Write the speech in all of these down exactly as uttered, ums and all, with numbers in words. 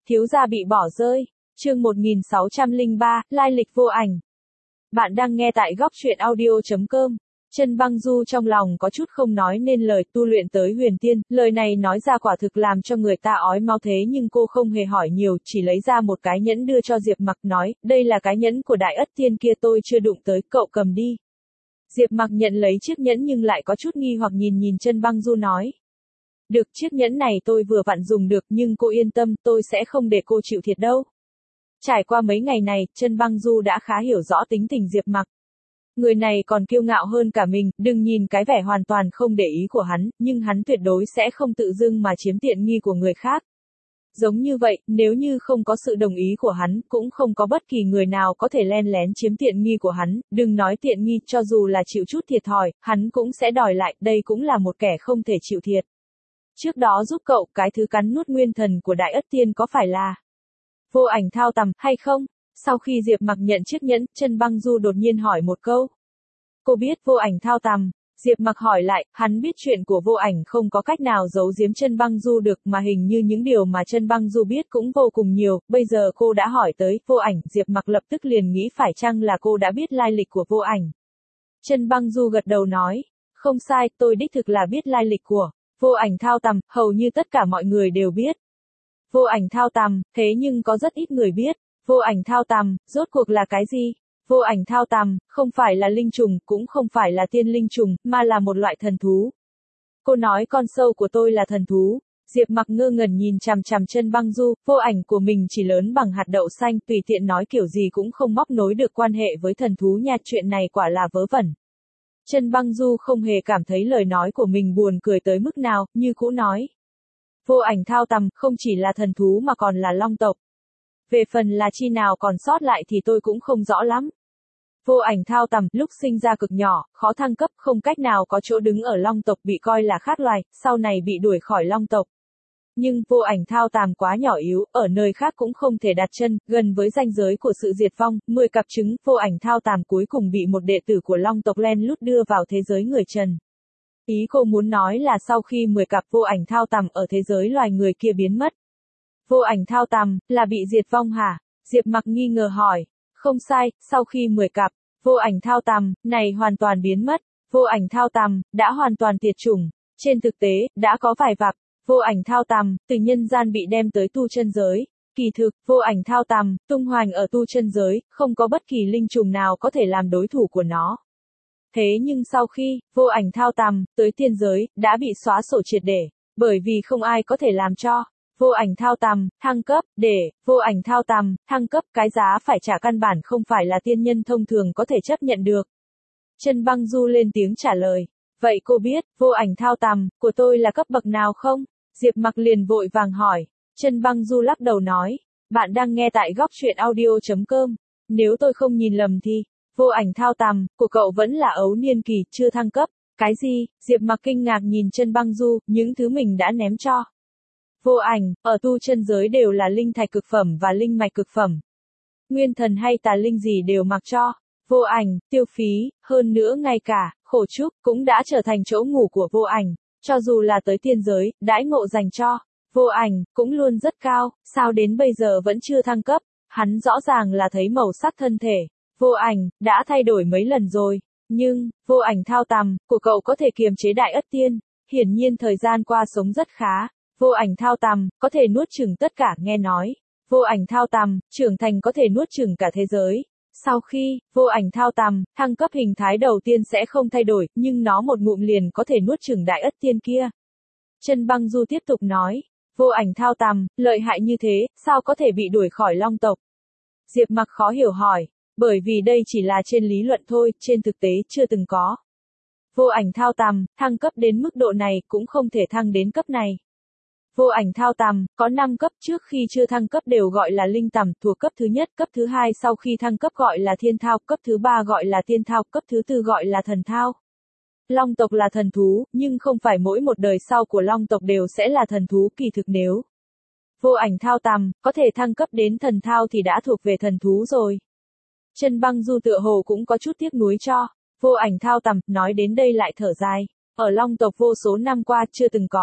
Thiếu gia bị bỏ rơi. Chương một nghìn sáu trăm lẻ ba, lai lịch vô ảnh. Bạn đang nghe tại góc truyện audio chấm com. Chân Băng Du trong lòng có chút không nói nên lời, tu luyện tới huyền tiên, lời này nói ra quả thực làm cho người ta ói máu, thế nhưng cô không hề hỏi nhiều, chỉ lấy ra một cái nhẫn đưa cho Diệp Mặc, nói, đây là cái nhẫn của Đại Ất Tiên kia, tôi chưa đụng tới, cậu cầm đi. Diệp Mặc nhận lấy chiếc nhẫn nhưng lại có chút nghi hoặc nhìn nhìn Chân Băng Du nói. Được, chiếc nhẫn này tôi vừa vặn dùng được, nhưng cô yên tâm, tôi sẽ không để cô chịu thiệt đâu. Trải qua mấy ngày này, Chân Băng Du đã khá hiểu rõ tính tình Diệp Mặc. Người này còn kiêu ngạo hơn cả mình, đừng nhìn cái vẻ hoàn toàn không để ý của hắn, nhưng hắn tuyệt đối sẽ không tự dưng mà chiếm tiện nghi của người khác. Giống như vậy, nếu như không có sự đồng ý của hắn, cũng không có bất kỳ người nào có thể len lén chiếm tiện nghi của hắn, đừng nói tiện nghi, cho dù là chịu chút thiệt thòi, hắn cũng sẽ đòi lại, đây cũng là một kẻ không thể chịu thiệt. Trước đó giúp cậu, cái thứ cắn nuốt nguyên thần của Đại Ất Tiên có phải là Vô Ảnh Thao Tằm hay không? Sau khi Diệp Mặc nhận chiếc nhẫn, Chân Băng Du đột nhiên hỏi một câu. Cô biết Vô Ảnh Thao Tằm? Diệp Mặc hỏi lại, hắn biết chuyện của Vô Ảnh không có cách nào giấu giếm Chân Băng Du được, mà hình như những điều mà Chân Băng Du biết cũng vô cùng nhiều, bây giờ cô đã hỏi tới Vô Ảnh, Diệp Mặc lập tức liền nghĩ phải chăng là cô đã biết lai lịch của Vô Ảnh. Chân Băng Du gật đầu nói, không sai, tôi đích thực là biết lai lịch của Vô Ảnh Thao Tằm, hầu như tất cả mọi người đều biết. Vô Ảnh Thao Tằm, thế nhưng có rất ít người biết. Vô Ảnh Thao Tằm, rốt cuộc là cái gì? Vô Ảnh Thao Tằm, không phải là linh trùng, cũng không phải là tiên linh trùng, mà là một loại thần thú. Cô nói con sâu của tôi là thần thú. Diệp Mặc ngơ ngẩn nhìn chằm chằm Chân Băng Du, vô ảnh của mình chỉ lớn bằng hạt đậu xanh, tùy tiện nói kiểu gì cũng không móc nối được quan hệ với thần thú nha, chuyện này quả là vớ vẩn. Chân Băng Du không hề cảm thấy lời nói của mình buồn cười tới mức nào, như cũ nói. Vô Ảnh Thao Tằm không chỉ là thần thú mà còn là long tộc. Về phần là chi nào còn sót lại thì tôi cũng không rõ lắm. Vô Ảnh Thao Tằm lúc sinh ra cực nhỏ, khó thăng cấp, không cách nào có chỗ đứng ở long tộc, bị coi là khác loài, sau này bị đuổi khỏi long tộc. Nhưng Vô Ảnh Thao Tằm quá nhỏ yếu, ở nơi khác cũng không thể đặt chân, gần với ranh giới của sự diệt vong, mười cặp trứng, Vô Ảnh Thao Tằm cuối cùng bị một đệ tử của long tộc len lút đưa vào thế giới người trần. Ý cô muốn nói là sau khi mười cặp Vô Ảnh Thao Tằm ở thế giới loài người kia biến mất. Vô Ảnh Thao Tằm, là bị diệt vong hả? Diệp Mặc nghi ngờ hỏi. Không sai, sau khi mười cặp Vô Ảnh Thao Tằm này hoàn toàn biến mất, Vô Ảnh Thao Tằm đã hoàn toàn tuyệt chủng. Trên thực tế, đã có vài vạc Vô Ảnh Thao Tằm từ nhân gian bị đem tới tu chân giới. Kỳ thực, Vô Ảnh Thao Tằm tung hoành ở tu chân giới, không có bất kỳ linh trùng nào có thể làm đối thủ của nó. Thế nhưng sau khi Vô Ảnh Thao Tằm tới tiên giới, đã bị xóa sổ triệt để, bởi vì không ai có thể làm cho Vô Ảnh Thao Tằm thăng cấp, để Vô Ảnh Thao Tằm thăng cấp, cái giá phải trả căn bản không phải là tiên nhân thông thường có thể chấp nhận được. Chân Băng Du lên tiếng trả lời. Vậy cô biết Vô Ảnh Thao Tằm của tôi là cấp bậc nào không? Diệp Mặc liền vội vàng hỏi. Chân Băng Du lắc đầu nói. Bạn đang nghe tại góc truyện audio chấm com. Nếu tôi không nhìn lầm thì Vô Ảnh Thao Tằm của cậu vẫn là ấu niên kỳ, chưa thăng cấp. Cái gì? Diệp Mặc kinh ngạc nhìn Chân Băng Du, những thứ mình đã ném cho Vô Ảnh, ở tu chân giới đều là linh thạch cực phẩm và linh mạch cực phẩm. Nguyên thần hay tà linh gì đều mặc cho Vô Ảnh, tiêu phí, hơn nữa ngay cả khổ trúc cũng đã trở thành chỗ ngủ của Vô Ảnh, cho dù là tới tiên giới, đãi ngộ dành cho Vô Ảnh cũng luôn rất cao, sao đến bây giờ vẫn chưa thăng cấp? Hắn rõ ràng là thấy màu sắc thân thể Vô Ảnh đã thay đổi mấy lần rồi, nhưng Vô Ảnh Thao Tằm của cậu có thể kiềm chế Đại Ất Tiên, hiển nhiên thời gian qua sống rất khá. Vô Ảnh Thao Tằm có thể nuốt chửng tất cả, nghe nói Vô Ảnh Thao Tằm trưởng thành có thể nuốt chửng cả thế giới. Sau khi Vô Ảnh Thao Tằm thăng cấp, hình thái đầu tiên sẽ không thay đổi, nhưng nó một ngụm liền có thể nuốt chửng Đại Ất Tiên kia. Chân Băng Du tiếp tục nói, Vô Ảnh Thao Tằm lợi hại như thế, sao có thể bị đuổi khỏi long tộc? Diệp Mặc khó hiểu hỏi, bởi vì đây chỉ là trên lý luận thôi, trên thực tế chưa từng có. Vô Ảnh Thao Tằm thăng cấp đến mức độ này cũng không thể thăng đến cấp này. Vô Ảnh Thao Tằm có năm cấp, trước khi chưa thăng cấp đều gọi là linh tằm, thuộc cấp thứ nhất, cấp thứ hai sau khi thăng cấp gọi là thiên thao, cấp thứ ba gọi là tiên thao, cấp thứ tư gọi là thần thao. Long tộc là thần thú, nhưng không phải mỗi một đời sau của long tộc đều sẽ là thần thú, kỳ thực nếu Vô Ảnh Thao Tằm có thể thăng cấp đến thần thao thì đã thuộc về thần thú rồi. Chân Băng Du tựa hồ cũng có chút tiếc nuối cho Vô Ảnh Thao Tằm, nói đến đây lại thở dài. Ở long tộc vô số năm qua chưa từng có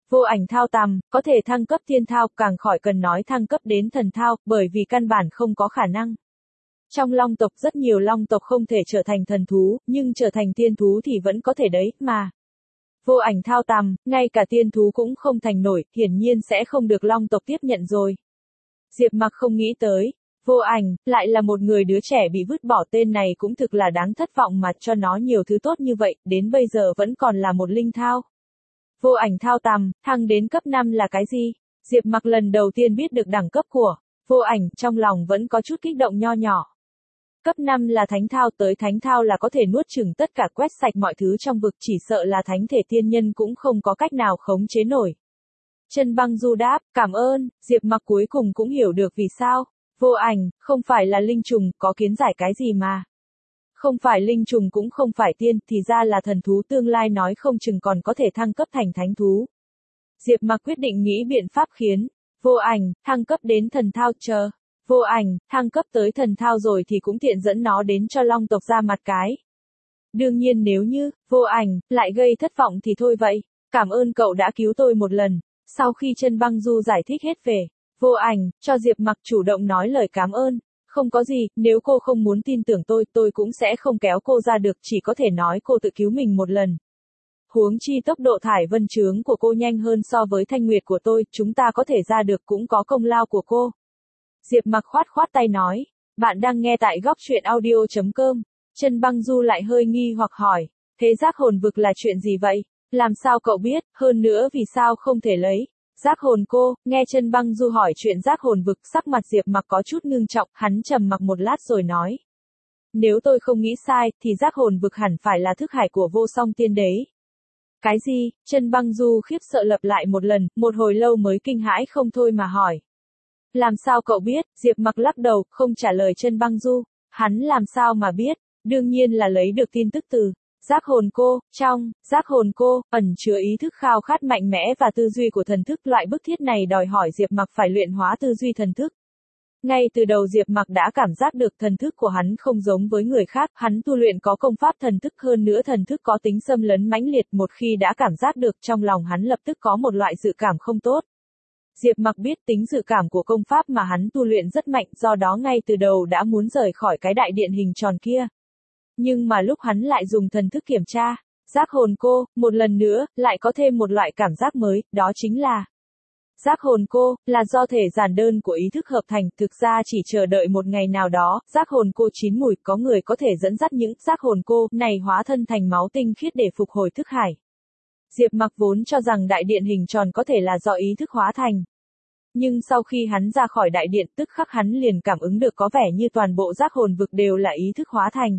Vô ảnh thao tầm, có thể thăng cấp thiên thao, càng khỏi cần nói thăng cấp đến thần thao, bởi vì căn bản không có khả năng. Trong long tộc rất nhiều long tộc không thể trở thành thần thú, nhưng trở thành tiên thú thì vẫn có thể đấy, mà. Vô ảnh thao tầm, ngay cả tiên thú cũng không thành nổi, hiển nhiên sẽ không được long tộc tiếp nhận rồi. Diệp Mặc không nghĩ tới, Vô ảnh, lại là một người đứa trẻ bị vứt bỏ, tên này cũng thực là đáng thất vọng mà cho nó nhiều thứ tốt như vậy, đến bây giờ vẫn còn là một linh thao. Vô ảnh thao tầm, thăng đến cấp năm là cái gì? Diệp Mặc lần đầu tiên biết được đẳng cấp của vô ảnh, trong lòng vẫn có chút kích động nho nhỏ. Cấp năm là thánh thao, tới thánh thao là có thể nuốt chửng tất cả, quét sạch mọi thứ trong vực, chỉ sợ là thánh thể tiên nhân cũng không có cách nào khống chế nổi. Chân Băng Du đáp, cảm ơn. Diệp Mặc cuối cùng cũng hiểu được vì sao. Vô ảnh, không phải là linh trùng, có kiến giải cái gì mà. Không phải linh trùng cũng không phải tiên, thì ra là thần thú, tương lai nói không chừng còn có thể thăng cấp thành thánh thú. Diệp Mặc quyết định nghĩ biện pháp khiến vô ảnh thăng cấp đến thần thao, chờ vô ảnh thăng cấp tới thần thao rồi thì cũng tiện dẫn nó đến cho long tộc ra mặt cái. Đương nhiên nếu như vô ảnh lại gây thất vọng thì thôi vậy. Cảm ơn cậu đã cứu tôi một lần. Sau khi Chân Băng Du giải thích hết về vô ảnh, cho Diệp Mặc chủ động nói lời cảm ơn. Không có gì, nếu cô không muốn tin tưởng tôi, tôi cũng sẽ không kéo cô ra được, chỉ có thể nói cô tự cứu mình một lần. Huống chi tốc độ thải vân chướng của cô nhanh hơn so với thanh nguyệt của tôi, chúng ta có thể ra được cũng có công lao của cô. Diệp Mặc khoát khoát tay nói, bạn đang nghe tại góc truyện audio chấm com. Chân Băng Du lại hơi nghi hoặc hỏi, thế giác hồn vực là chuyện gì vậy? Làm sao cậu biết, hơn nữa vì sao không thể lấy? Giác hồn cô, nghe Chân Băng Du hỏi chuyện giác hồn vực, sắc mặt Diệp Mặc có chút ngưng trọng, hắn trầm mặc một lát rồi nói. Nếu tôi không nghĩ sai, thì giác hồn vực hẳn phải là thức hải của vô song tiên đế. Cái gì? Chân Băng Du khiếp sợ lặp lại một lần, một hồi lâu mới kinh hãi không thôi mà hỏi. Làm sao cậu biết? Diệp Mặc lắc đầu, không trả lời Chân Băng Du. Hắn làm sao mà biết? Đương nhiên là lấy được tin tức từ giác hồn cô. Trong giác hồn cô ẩn chứa ý thức khao khát mạnh mẽ và tư duy của thần thức, loại bức thiết này đòi hỏi Diệp Mặc phải luyện hóa tư duy thần thức. Ngay từ đầu Diệp Mặc đã cảm giác được thần thức của hắn không giống với người khác, hắn tu luyện có công pháp thần thức, hơn nữa thần thức có tính xâm lấn mãnh liệt, một khi đã cảm giác được, trong lòng hắn lập tức có một loại dự cảm không tốt. Diệp Mặc biết tính dự cảm của công pháp mà hắn tu luyện rất mạnh, do đó ngay từ đầu đã muốn rời khỏi cái đại điện hình tròn kia. Nhưng mà lúc hắn lại dùng thần thức kiểm tra giác hồn cô, một lần nữa, lại có thêm một loại cảm giác mới, đó chính là giác hồn cô, là do thể giản đơn của ý thức hợp thành, thực ra chỉ chờ đợi một ngày nào đó, giác hồn cô chín mùi, có người có thể dẫn dắt những giác hồn cô này hóa thân thành máu tinh khiết để phục hồi thức hải. Diệp Mặc vốn cho rằng đại điện hình tròn có thể là do ý thức hóa thành. Nhưng sau khi hắn ra khỏi đại điện, tức khắc hắn liền cảm ứng được có vẻ như toàn bộ giác hồn vực đều là ý thức hóa thành.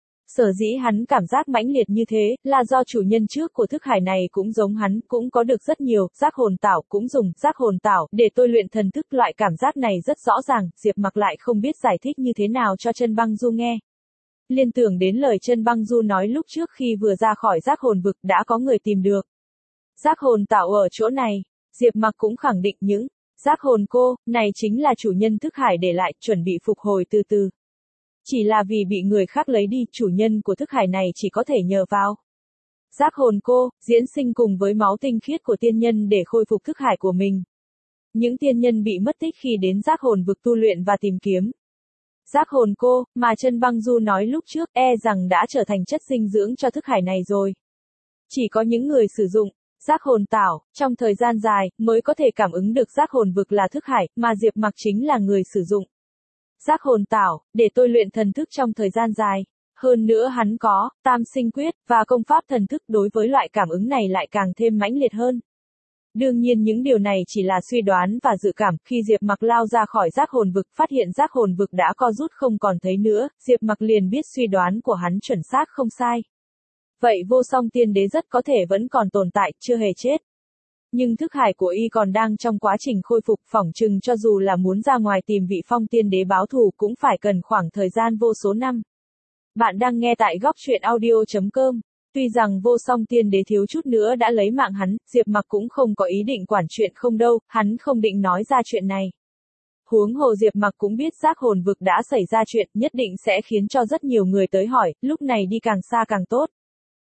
Sở dĩ hắn cảm giác mãnh liệt như thế, là do chủ nhân trước của thức hải này cũng giống hắn, cũng có được rất nhiều, giác hồn tảo, cũng dùng giác hồn tảo để tôi luyện thần thức, loại cảm giác này rất rõ ràng, Diệp Mặc lại không biết giải thích như thế nào cho Chân Băng Du nghe. Liên tưởng đến lời Chân Băng Du nói lúc trước khi vừa ra khỏi giác hồn vực, đã có người tìm được giác hồn tảo ở chỗ này. Diệp Mặc cũng khẳng định những giác hồn cô này chính là chủ nhân thức hải để lại, chuẩn bị phục hồi từ từ. Chỉ là vì bị người khác lấy đi, chủ nhân của thức hải này chỉ có thể nhờ vào giác hồn cô, diễn sinh cùng với máu tinh khiết của tiên nhân để khôi phục thức hải của mình. Những tiên nhân bị mất tích khi đến giác hồn vực tu luyện và tìm kiếm giác hồn cô, mà Chân Băng Du nói lúc trước, e rằng đã trở thành chất dinh dưỡng cho thức hải này rồi. Chỉ có những người sử dụng giác hồn tảo, trong thời gian dài, mới có thể cảm ứng được giác hồn vực là thức hải, mà Diệp Mặc chính là người sử dụng giác hồn tảo, để tôi luyện thần thức trong thời gian dài. Hơn nữa hắn có tam sinh quyết, và công pháp thần thức, đối với loại cảm ứng này lại càng thêm mãnh liệt hơn. Đương nhiên những điều này chỉ là suy đoán và dự cảm, khi Diệp Mặc lao ra khỏi giác hồn vực, phát hiện giác hồn vực đã co rút không còn thấy nữa, Diệp Mặc liền biết suy đoán của hắn chuẩn xác không sai. Vậy vô song tiên đế rất có thể vẫn còn tồn tại, chưa hề chết. Nhưng thức hải của y còn đang trong quá trình khôi phục, phỏng chừng cho dù là muốn ra ngoài tìm vị phong tiên đế báo thù cũng phải cần khoảng thời gian vô số năm. Bạn đang nghe tại góc truyện audio chấm com. Tuy rằng vô song tiên đế thiếu chút nữa đã lấy mạng hắn, Diệp Mặc cũng không có ý định quản chuyện không đâu, hắn không định nói ra chuyện này. Huống hồ Diệp Mặc cũng biết giác hồn vực đã xảy ra chuyện, nhất định sẽ khiến cho rất nhiều người tới hỏi, lúc này đi càng xa càng tốt.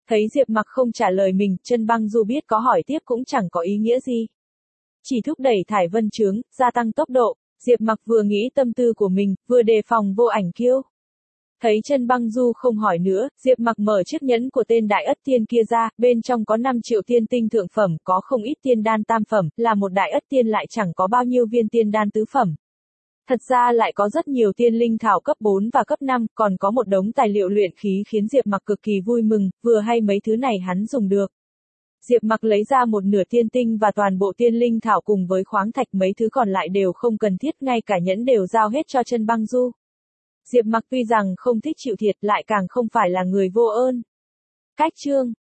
Thấy Diệp Mặc không trả lời mình, Chân Băng Du biết có hỏi tiếp cũng chẳng có ý nghĩa gì. Chỉ thúc đẩy thải vân chướng, gia tăng tốc độ. Diệp Mặc vừa nghĩ tâm tư của mình, vừa đề phòng Vô Ảnh Kiêu. Thấy Chân Băng Du không hỏi nữa, Diệp Mặc mở chiếc nhẫn của tên Đại Ất Tiên kia ra, bên trong có năm triệu tiên tinh thượng phẩm, có không ít tiên đan tam phẩm, là một Đại Ất Tiên lại chẳng có bao nhiêu viên tiên đan tứ phẩm. Thật ra lại có rất nhiều tiên linh thảo cấp bốn và cấp năm, còn có một đống tài liệu luyện khí khiến Diệp Mặc cực kỳ vui mừng, vừa hay mấy thứ này hắn dùng được. Diệp Mặc lấy ra một nửa tiên tinh và toàn bộ tiên linh thảo cùng với khoáng thạch, mấy thứ còn lại đều không cần thiết, ngay cả nhẫn đều giao hết cho Chân Băng Du. Diệp Mặc tuy rằng không thích chịu thiệt, lại càng không phải là người vô ơn. Cách chương